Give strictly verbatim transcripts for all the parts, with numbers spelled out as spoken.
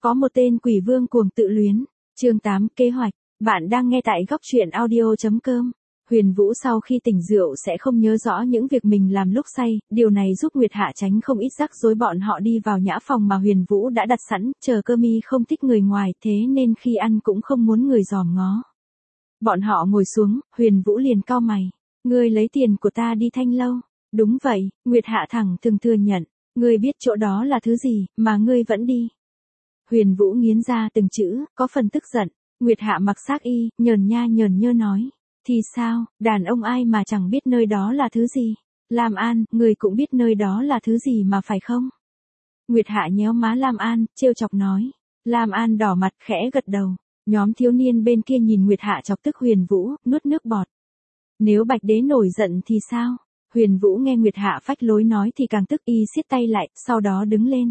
Có một tên quỷ vương cuồng tự luyến. Chương tám kế hoạch. Bạn đang nghe tại góc truyện audio chấm com. Huyền Vũ sau khi tỉnh rượu sẽ không nhớ rõ những việc mình làm lúc say, điều này giúp Nguyệt Hạ tránh không ít rắc rối. Bọn họ đi vào nhã phòng mà Huyền Vũ đã đặt sẵn, chờ Cơ Mi không thích người ngoài, thế nên khi ăn cũng không muốn người dòm ngó. Bọn họ ngồi xuống, Huyền Vũ liền cau mày. Ngươi lấy tiền của ta đi Thanh Lâu. Đúng vậy, Nguyệt Hạ thẳng thừng thừa nhận. Ngươi biết chỗ đó là thứ gì, mà ngươi vẫn đi. Huyền Vũ nghiến ra từng chữ, có phần tức giận. Nguyệt Hạ mặc sak y, nhờn nha nhờn nhơ nói. Thì sao, đàn ông ai mà chẳng biết nơi đó là thứ gì. Lam An, người cũng biết nơi đó là thứ gì mà phải không? Nguyệt Hạ nhéo má Lam An, trêu chọc nói. Lam An đỏ mặt khẽ gật đầu. Nhóm thiếu niên bên kia nhìn Nguyệt Hạ chọc tức Huyền Vũ, nuốt nước bọt. Nếu Bạch Đế nổi giận thì sao? Huyền Vũ nghe Nguyệt Hạ phách lối nói thì càng tức, y siết tay lại, sau đó đứng lên.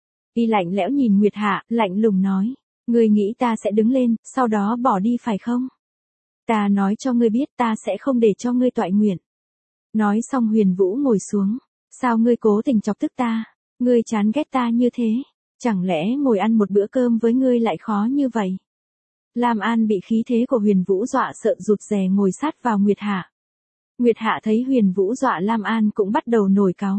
Y lạnh lẽo nhìn Nguyệt Hạ, lạnh lùng nói. Ngươi nghĩ ta sẽ đứng lên, sau đó bỏ đi phải không? Ta nói cho ngươi biết ta sẽ không để cho ngươi toại nguyện. Nói xong Huyền Vũ ngồi xuống. Sao ngươi cố tình chọc tức ta? Ngươi chán ghét ta như thế? Chẳng lẽ ngồi ăn một bữa cơm với ngươi lại khó như vậy? Lam An bị khí thế của Huyền Vũ dọa sợ rụt rè ngồi sát vào Nguyệt Hạ. Nguyệt Hạ thấy Huyền Vũ dọa Lam An cũng bắt đầu nổi cáu.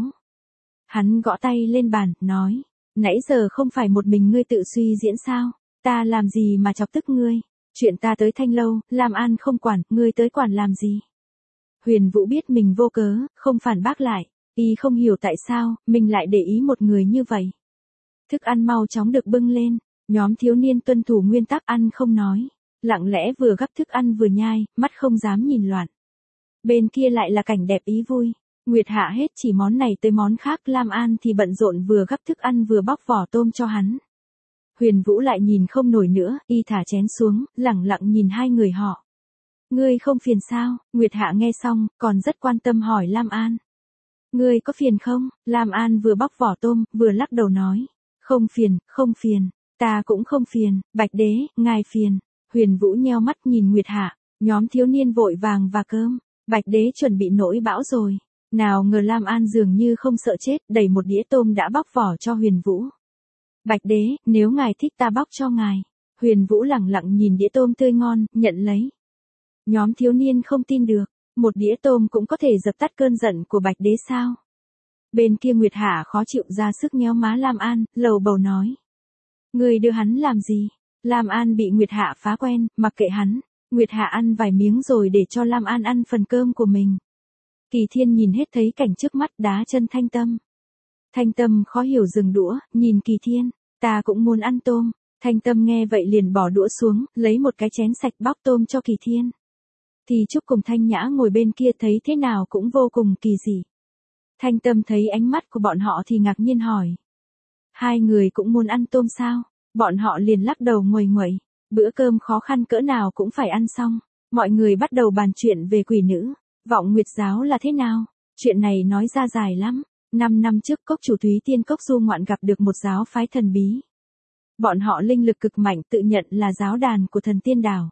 Hắn gõ tay lên bàn, nói. Nãy giờ không phải một mình ngươi tự suy diễn sao? Ta làm gì mà chọc tức ngươi? Chuyện ta tới Thanh Lâu, Lam An không quản, ngươi tới quản làm gì? Huyền Vũ biết mình vô cớ, không phản bác lại. Y không hiểu tại sao, mình lại để ý một người như vậy. Thức ăn mau chóng được bưng lên. Nhóm thiếu niên tuân thủ nguyên tắc ăn không nói. Lặng lẽ vừa gắp thức ăn vừa nhai, mắt không dám nhìn loạn. Bên kia lại là cảnh đẹp ý vui. Nguyệt Hạ hết chỉ món này tới món khác, Lam An thì bận rộn vừa gắp thức ăn vừa bóc vỏ tôm cho hắn. Huyền Vũ lại nhìn không nổi nữa, y thả chén xuống, lẳng lặng nhìn hai người họ. Ngươi không phiền sao? Nguyệt Hạ nghe xong, còn rất quan tâm hỏi Lam An. Ngươi có phiền không? Lam An vừa bóc vỏ tôm, vừa lắc đầu nói. Không phiền, không phiền, ta cũng không phiền, Bạch Đế, ngài phiền. Huyền Vũ nheo mắt nhìn Nguyệt Hạ, nhóm thiếu niên vội vàng và cơm. Bạch Đế chuẩn bị nổi bão rồi. Nào ngờ Lam An dường như không sợ chết, đẩy một đĩa tôm đã bóc vỏ cho Huyền Vũ. Bạch Đế, nếu ngài thích ta bóc cho ngài. Huyền Vũ lẳng lặng nhìn đĩa tôm tươi ngon, nhận lấy. Nhóm thiếu niên không tin được, một đĩa tôm cũng có thể dập tắt cơn giận của Bạch Đế sao? Bên kia Nguyệt Hạ khó chịu ra sức nhéo má Lam An, lầu bầu nói. Người đưa hắn làm gì? Lam An bị Nguyệt Hạ phá quen, mặc kệ hắn. Nguyệt Hạ ăn vài miếng rồi để cho Lam An ăn phần cơm của mình. Kỳ Thiên nhìn hết thấy cảnh trước mắt, đá chân Thanh Tâm. Thanh Tâm khó hiểu dừng đũa, nhìn Kỳ Thiên, ta cũng muốn ăn tôm. Thanh Tâm nghe vậy liền bỏ đũa xuống, lấy một cái chén sạch bóc tôm cho Kỳ Thiên. Thì Trúc cùng Thanh Nhã ngồi bên kia thấy thế nào cũng vô cùng kỳ dị. Thanh Tâm thấy ánh mắt của bọn họ thì ngạc nhiên hỏi. Hai người cũng muốn ăn tôm sao? Bọn họ liền lắc đầu nguầy nguậy. Bữa cơm khó khăn cỡ nào cũng phải ăn xong. Mọi người bắt đầu bàn chuyện về quỷ nữ. Vọng Nguyệt giáo là thế nào? Chuyện này nói ra dài lắm. Năm năm trước Cốc Chủ Thúy Tiên Cốc du ngoạn gặp được một giáo phái thần bí. Bọn họ linh lực cực mạnh, tự nhận là giáo đàn của thần tiên đảo.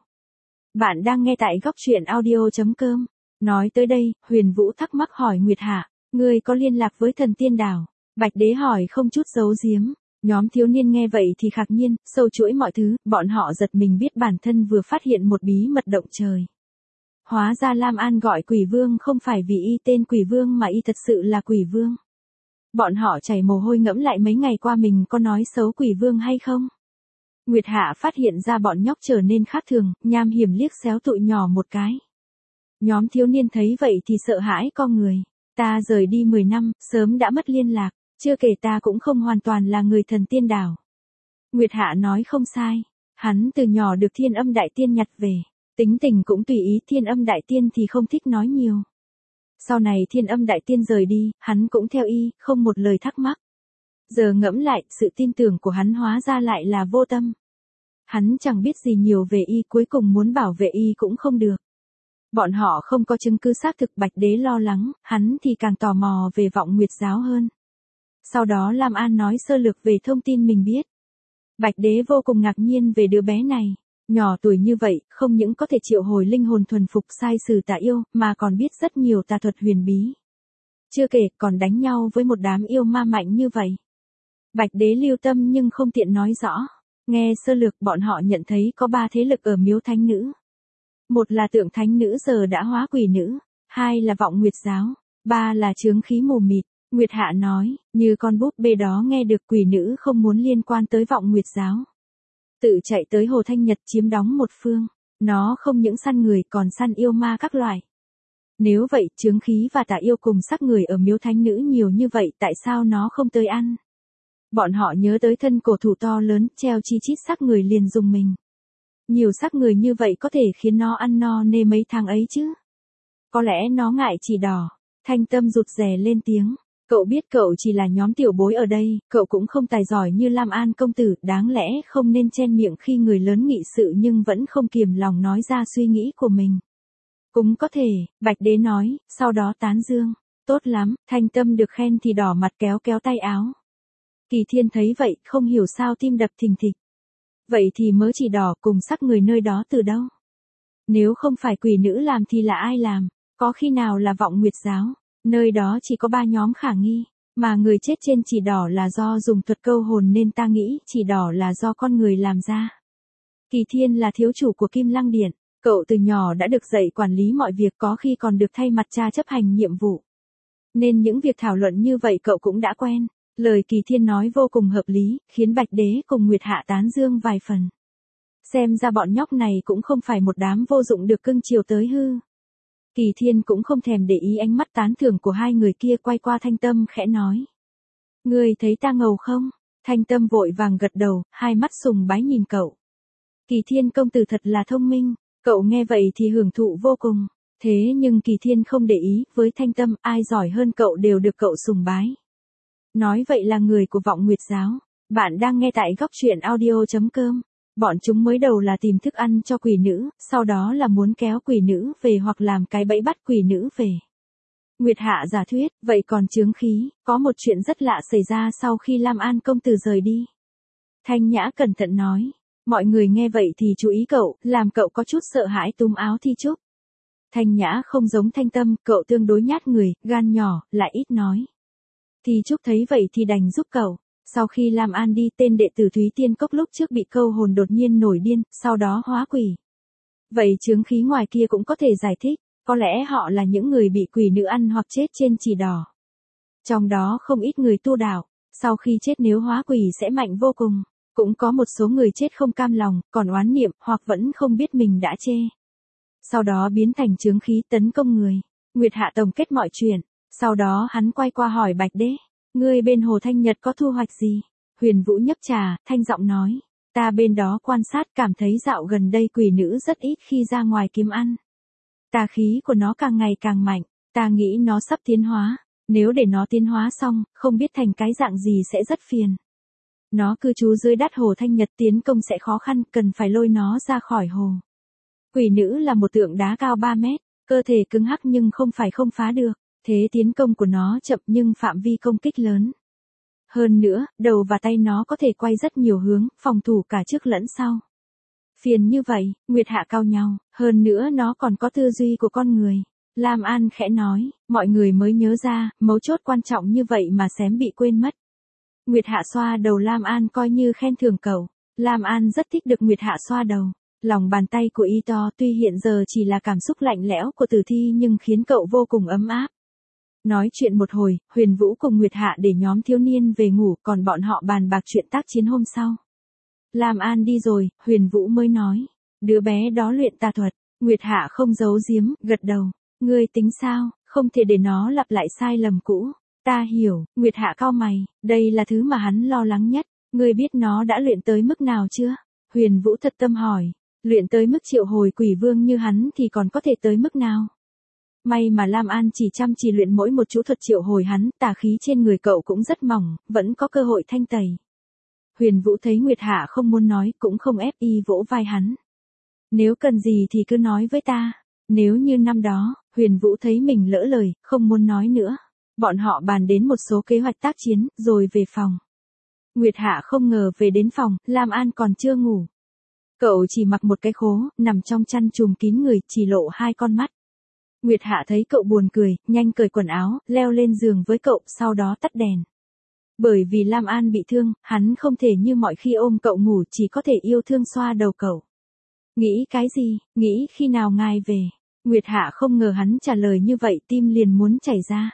Bạn đang nghe tại góc truyện audio chấm com. Nói tới đây, Huyền Vũ thắc mắc hỏi Nguyệt Hạ. Ngươi có liên lạc với thần tiên đảo? Bạch Đế hỏi không chút giấu giếm. Nhóm thiếu niên nghe vậy thì khạc nhiên, sâu chuỗi mọi thứ, bọn họ giật mình biết bản thân vừa phát hiện một bí mật động trời. Hóa ra Lam An gọi quỷ vương không phải vì y tên quỷ vương mà y thật sự là quỷ vương. Bọn họ chảy mồ hôi ngẫm lại mấy ngày qua mình có nói xấu quỷ vương hay không. Nguyệt Hạ phát hiện ra bọn nhóc trở nên khác thường, nham hiểm liếc xéo tụi nhỏ một cái. Nhóm thiếu niên thấy vậy thì sợ hãi co người. Ta rời đi mười năm, sớm đã mất liên lạc, chưa kể ta cũng không hoàn toàn là người thần tiên đảo. Nguyệt Hạ nói không sai, hắn từ nhỏ được Thiên Âm Đại Tiên nhặt về, tính tình cũng tùy ý. Thiên Âm Đại Tiên thì không thích nói nhiều. Sau này Thiên Âm Đại Tiên rời đi, hắn cũng theo y, không một lời thắc mắc. Giờ ngẫm lại, sự tin tưởng của hắn hóa ra lại là vô tâm. Hắn chẳng biết gì nhiều về y, cuối cùng muốn bảo vệ y cũng không được. Bọn họ không có chứng cứ xác thực. Bạch Đế lo lắng, hắn thì càng tò mò về Vọng Nguyệt giáo hơn. Sau đó Lam An nói sơ lược về thông tin mình biết. Bạch Đế vô cùng ngạc nhiên về đứa bé này. Nhỏ tuổi như vậy, không những có thể triệu hồi linh hồn thuần phục sai sử tà yêu, mà còn biết rất nhiều tà thuật huyền bí. Chưa kể, còn đánh nhau với một đám yêu ma mạnh như vậy. Bạch Đế lưu tâm nhưng không tiện nói rõ. Nghe sơ lược bọn họ nhận thấy có ba thế lực ở miếu thánh nữ. Một là tượng thánh nữ giờ đã hóa quỷ nữ, hai là vọng nguyệt giáo, ba là chướng khí mù mịt. Nguyệt Hạ nói, như con búp bê đó nghe được quỷ nữ không muốn liên quan tới vọng nguyệt giáo. Tự chạy tới Hồ Thanh Nhật chiếm đóng một phương, nó không những săn người còn săn yêu ma các loại. Nếu vậy chướng khí và tà yêu cùng sắc người ở miếu thánh nữ nhiều như vậy tại sao nó không tới ăn? Bọn họ nhớ tới thân cổ thụ to lớn treo chi chít sắc người liền dùng mình. Nhiều sắc người như vậy có thể khiến nó ăn no nê mấy tháng ấy chứ. Có lẽ nó ngại chỉ đỏ. Thanh Tâm rụt rè lên tiếng. Cậu biết cậu chỉ là nhóm tiểu bối ở đây, cậu cũng không tài giỏi như Lam An công tử, đáng lẽ không nên chen miệng khi người lớn nghị sự nhưng vẫn không kiềm lòng nói ra suy nghĩ của mình. Cũng có thể, Bạch Đế nói, sau đó tán dương. Tốt lắm, Thanh Tâm được khen thì đỏ mặt kéo kéo tay áo. Kỳ Thiên thấy vậy, không hiểu sao tim đập thình thịch. Vậy thì mớ chỉ đỏ cùng sắc người nơi đó từ đâu? Nếu không phải quỷ nữ làm thì là ai làm? Có khi nào là vọng nguyệt giáo? Nơi đó chỉ có ba nhóm khả nghi, mà người chết trên chỉ đỏ là do dùng thuật câu hồn nên ta nghĩ chỉ đỏ là do con người làm ra. Kỳ Thiên là thiếu chủ của Kim Lăng Điện, cậu từ nhỏ đã được dạy quản lý mọi việc, có khi còn được thay mặt cha chấp hành nhiệm vụ. Nên những việc thảo luận như vậy cậu cũng đã quen. Lời Kỳ Thiên nói vô cùng hợp lý, khiến Bạch Đế cùng Nguyệt Hạ tán dương vài phần. Xem ra bọn nhóc này cũng không phải một đám vô dụng được cưng chiều tới hư. Kỳ Thiên cũng không thèm để ý ánh mắt tán thưởng của hai người kia, quay qua Thanh Tâm khẽ nói. Ngươi thấy ta ngầu không? Thanh Tâm vội vàng gật đầu, hai mắt sùng bái nhìn cậu. Kỳ Thiên công tử thật là thông minh, cậu nghe vậy thì hưởng thụ vô cùng. Thế nhưng Kỳ Thiên không để ý, với Thanh Tâm ai giỏi hơn cậu đều được cậu sùng bái. Nói vậy là người của vọng nguyệt giáo. Bạn đang nghe tại góc truyện audio chấm com. Bọn chúng mới đầu là tìm thức ăn cho quỷ nữ, sau đó là muốn kéo quỷ nữ về hoặc làm cái bẫy bắt quỷ nữ về. Nguyệt Hạ giả thuyết, vậy còn chướng khí, có một chuyện rất lạ xảy ra sau khi Lam An công tử rời đi. Thanh Nhã cẩn thận nói, mọi người nghe vậy thì chú ý cậu, làm cậu có chút sợ hãi túm áo Thi Trúc. Thanh Nhã không giống Thanh Tâm, cậu tương đối nhát người, gan nhỏ, lại ít nói. Thi Trúc thấy vậy thì đành giúp cậu. Sau khi Lam An đi, tên đệ tử Thúy Tiên Cốc lúc trước bị câu hồn đột nhiên nổi điên, sau đó hóa quỷ. Vậy chướng khí ngoài kia cũng có thể giải thích, có lẽ họ là những người bị quỷ nữ ăn hoặc chết trên chỉ đỏ. Trong đó không ít người tu đạo, sau khi chết nếu hóa quỷ sẽ mạnh vô cùng. Cũng có một số người chết không cam lòng, còn oán niệm, hoặc vẫn không biết mình đã chê. Sau đó biến thành chướng khí tấn công người. Nguyệt Hạ tổng kết mọi chuyện, sau đó hắn quay qua hỏi Bạch Đế. Ngươi bên Hồ Thanh Nhật có thu hoạch gì? Huyền Vũ nhấp trà, thanh giọng nói. Ta bên đó quan sát cảm thấy dạo gần đây quỷ nữ rất ít khi ra ngoài kiếm ăn. Tà khí của nó càng ngày càng mạnh, ta nghĩ nó sắp tiến hóa. Nếu để nó tiến hóa xong, không biết thành cái dạng gì sẽ rất phiền. Nó cư trú dưới đắt Hồ Thanh Nhật, tiến công sẽ khó khăn, cần phải lôi nó ra khỏi hồ. Quỷ nữ là một tượng đá cao ba mét, cơ thể cứng hắc nhưng không phải không phá được. Thế tiến công của nó chậm nhưng phạm vi công kích lớn. Hơn nữa, đầu và tay nó có thể quay rất nhiều hướng, phòng thủ cả trước lẫn sau. Phiền như vậy, Nguyệt Hạ cao nhau, hơn nữa nó còn có tư duy của con người. Lam An khẽ nói, mọi người mới nhớ ra, mấu chốt quan trọng như vậy mà xém bị quên mất. Nguyệt Hạ xoa đầu Lam An coi như khen thưởng cậu. Lam An rất thích được Nguyệt Hạ xoa đầu. Lòng bàn tay của y to tuy hiện giờ chỉ là cảm xúc lạnh lẽo của tử thi nhưng khiến cậu vô cùng ấm áp. Nói chuyện một hồi, Huyền Vũ cùng Nguyệt Hạ để nhóm thiếu niên về ngủ, còn bọn họ bàn bạc chuyện tác chiến hôm sau. Lam An đi rồi, Huyền Vũ mới nói. Đứa bé đó luyện tà thuật. Nguyệt Hạ không giấu giếm, gật đầu. Ngươi tính sao, không thể để nó lặp lại sai lầm cũ. Ta hiểu, Nguyệt Hạ cau mày, đây là thứ mà hắn lo lắng nhất. Ngươi biết nó đã luyện tới mức nào chưa? Huyền Vũ thật tâm hỏi. Luyện tới mức triệu hồi quỷ vương như hắn thì còn có thể tới mức nào? May mà Lam An chỉ chăm chỉ luyện mỗi một chú thuật triệu hồi hắn, tà khí trên người cậu cũng rất mỏng, vẫn có cơ hội thanh tẩy. Huyền Vũ thấy Nguyệt Hạ không muốn nói, cũng không ép y vỗ vai hắn. Nếu cần gì thì cứ nói với ta. Nếu như năm đó, Huyền Vũ thấy mình lỡ lời, không muốn nói nữa. Bọn họ bàn đến một số kế hoạch tác chiến, rồi về phòng. Nguyệt Hạ không ngờ về đến phòng, Lam An còn chưa ngủ. Cậu chỉ mặc một cái khố, nằm trong chăn trùm kín người, chỉ lộ hai con mắt. Nguyệt Hạ thấy cậu buồn cười, nhanh cởi quần áo, leo lên giường với cậu, sau đó tắt đèn. Bởi vì Lam An bị thương, hắn không thể như mọi khi ôm cậu ngủ, chỉ có thể yêu thương xoa đầu cậu. Nghĩ cái gì, nghĩ khi nào ngài về? Nguyệt Hạ không ngờ hắn trả lời như vậy, tim liền muốn chảy ra.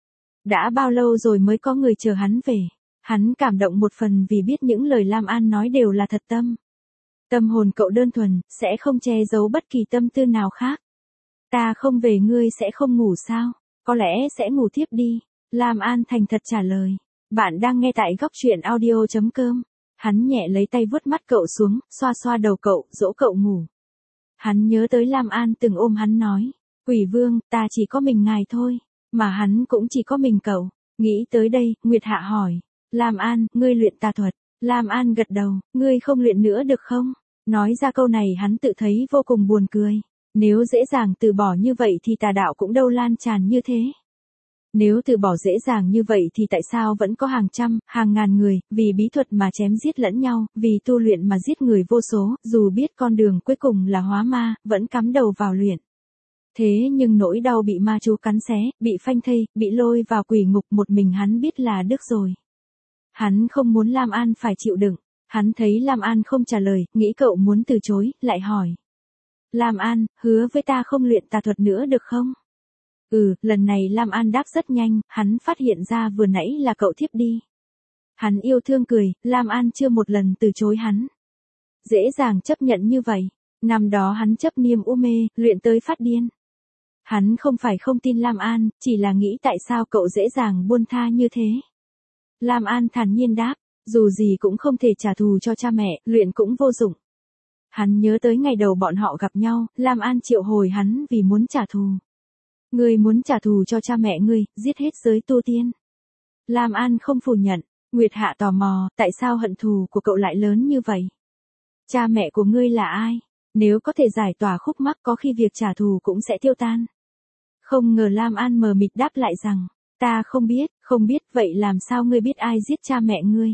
Đã bao lâu rồi mới có người chờ hắn về? Hắn cảm động một phần vì biết những lời Lam An nói đều là thật tâm. Tâm hồn cậu đơn thuần, sẽ không che giấu bất kỳ tâm tư nào khác. Ta không về ngươi sẽ không ngủ sao? Có lẽ sẽ ngủ tiếp đi. Lam An thành thật trả lời. Bạn đang nghe tại góc truyện audio chấm com. Hắn nhẹ lấy tay vuốt mắt cậu xuống, xoa xoa đầu cậu, dỗ cậu ngủ. Hắn nhớ tới Lam An từng ôm hắn nói. Quỷ vương, ta chỉ có mình ngài thôi. Mà hắn cũng chỉ có mình cậu. Nghĩ tới đây, Nguyệt Hạ hỏi. Lam An, ngươi luyện tà thuật. Lam An gật đầu, ngươi không luyện nữa được không? Nói ra câu này hắn tự thấy vô cùng buồn cười. Nếu dễ dàng từ bỏ như vậy thì tà đạo cũng đâu lan tràn như thế. Nếu từ bỏ dễ dàng như vậy thì tại sao vẫn có hàng trăm, hàng ngàn người, vì bí thuật mà chém giết lẫn nhau, vì tu luyện mà giết người vô số, dù biết con đường cuối cùng là hóa ma, vẫn cắm đầu vào luyện. Thế nhưng nỗi đau bị ma chú cắn xé, bị phanh thây, bị lôi vào quỷ ngục một mình hắn biết là đức rồi. Hắn không muốn Lam An phải chịu đựng. Hắn thấy Lam An không trả lời, nghĩ cậu muốn từ chối, lại hỏi. Lam An, hứa với ta không luyện tà thuật nữa được không? Ừ, lần này Lam An đáp rất nhanh, hắn phát hiện ra vừa nãy là cậu thiếp đi. Hắn yêu thương cười, Lam An chưa một lần từ chối hắn. Dễ dàng chấp nhận như vậy. Năm đó hắn chấp niêm u mê, luyện tới phát điên. Hắn không phải không tin Lam An, chỉ là nghĩ tại sao cậu dễ dàng buông tha như thế. Lam An thản nhiên đáp, dù gì cũng không thể trả thù cho cha mẹ, luyện cũng vô dụng. Hắn nhớ tới ngày đầu bọn họ gặp nhau, Lam An triệu hồi hắn vì muốn trả thù. Ngươi muốn trả thù cho cha mẹ ngươi, giết hết giới tu tiên. Lam An không phủ nhận, Nguyệt Hạ tò mò, tại sao hận thù của cậu lại lớn như vậy? Cha mẹ của ngươi là ai? Nếu có thể giải tỏa khúc mắc có khi việc trả thù cũng sẽ tiêu tan. Không ngờ Lam An mờ mịt đáp lại rằng, ta không biết, không biết, vậy làm sao ngươi biết ai giết cha mẹ ngươi?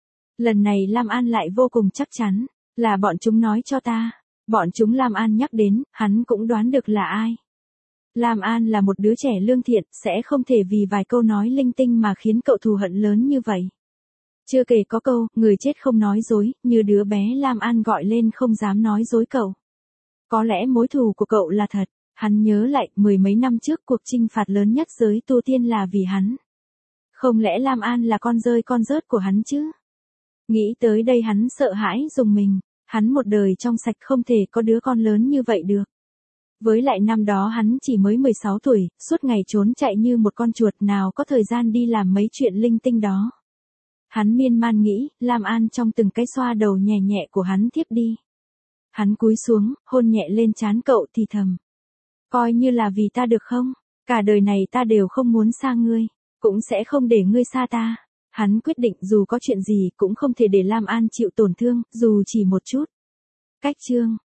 Lần này Lam An lại vô cùng chắc chắn, là bọn chúng nói cho ta. Bọn chúng Lam An nhắc đến, hắn cũng đoán được là ai. Lam An là một đứa trẻ lương thiện, sẽ không thể vì vài câu nói linh tinh mà khiến cậu thù hận lớn như vậy. Chưa kể có câu, người chết không nói dối, như đứa bé Lam An gọi lên không dám nói dối cậu. Có lẽ mối thù của cậu là thật. Hắn nhớ lại, mười mấy năm trước cuộc chinh phạt lớn nhất giới tu tiên là vì hắn. Không lẽ Lam An là con rơi con rớt của hắn chứ? Nghĩ tới đây hắn sợ hãi dùng mình. Hắn một đời trong sạch không thể có đứa con lớn như vậy được. Với lại năm đó hắn chỉ mới mười sáu tuổi, suốt ngày trốn chạy như một con chuột, nào có thời gian đi làm mấy chuyện linh tinh đó. Hắn miên man nghĩ, Lam An trong từng cái xoa đầu nhẹ nhẹ của hắn thiếp đi. Hắn cúi xuống, hôn nhẹ lên trán cậu thì thầm. Coi như là vì ta được không? Cả đời này ta đều không muốn xa ngươi, cũng sẽ không để ngươi xa ta. Hắn quyết định dù có chuyện gì cũng không thể để Lam An chịu tổn thương, dù chỉ một chút. Cách chương